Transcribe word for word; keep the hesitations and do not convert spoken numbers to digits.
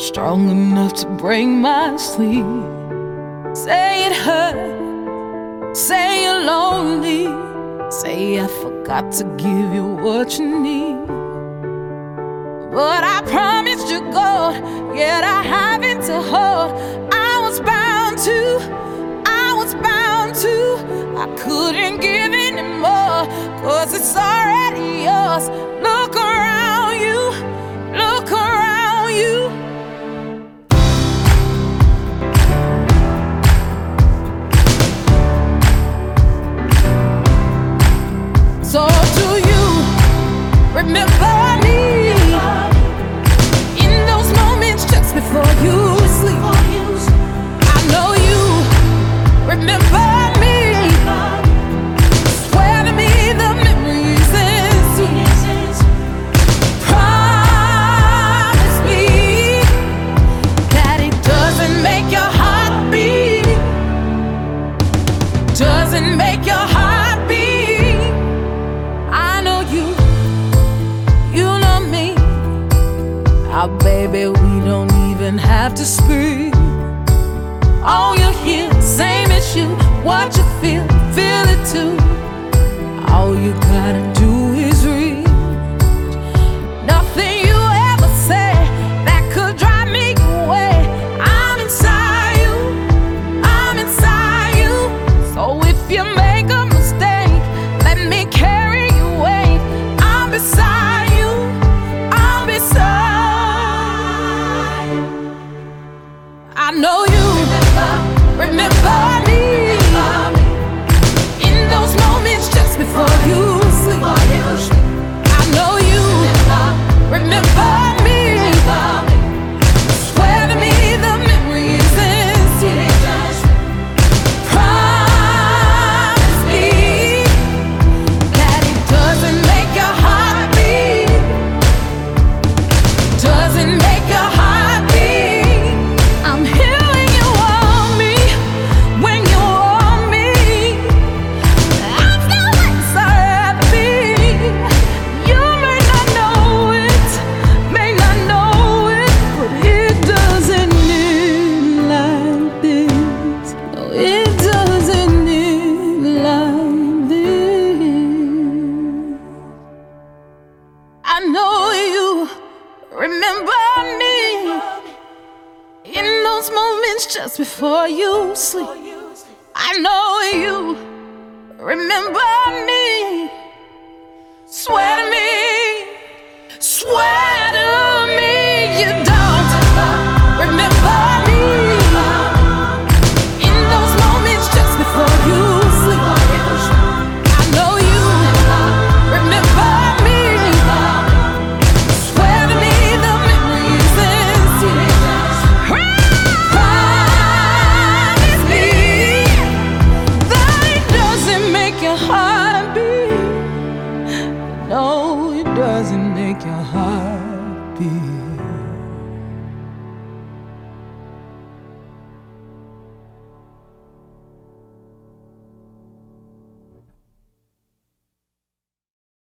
strong enough to break my sleep. Say it hurt, say you're lonely, say I forgot to give you what you need. But I promised you gold, yet I haven't to hold. I was bound to, I was bound to. I couldn't give anymore, cause it's already yours. Look around you, look around you. So do you remember me in those moments just before you sleep? I know you remember me. Swear to me the memories is promise me that it doesn't make your heart beat, doesn't make your heart beat. I know you, you know me. Ah, baby, we don't even have to speak. All you hear, same as you. What you feel, feel it too. All you gotta do is reach. Nothing you ever say that could drive me away. I'm inside you, I'm inside you. So if you make a mistake, let me carry your weight. I'm beside you, I'm beside. I know you remember me in those moments just before you sleep. I know you remember me. Swear to me the memories is promise me that it doesn't make your heart beat, doesn't make your heart beat. I'm here when you want me, when you want me. I'm still inside me. You may not know it, may not know it, but it doesn't end like this. No, it doesn't end like this. I know you remember me in those moments just before you sleep. I know you remember me. Swear to me, swear to me you don't remember me in those moments just before you sleep. I know you remember me. Swear to me the memories is promise me that it doesn't make your heart beat. No, it doesn't make your heart beat.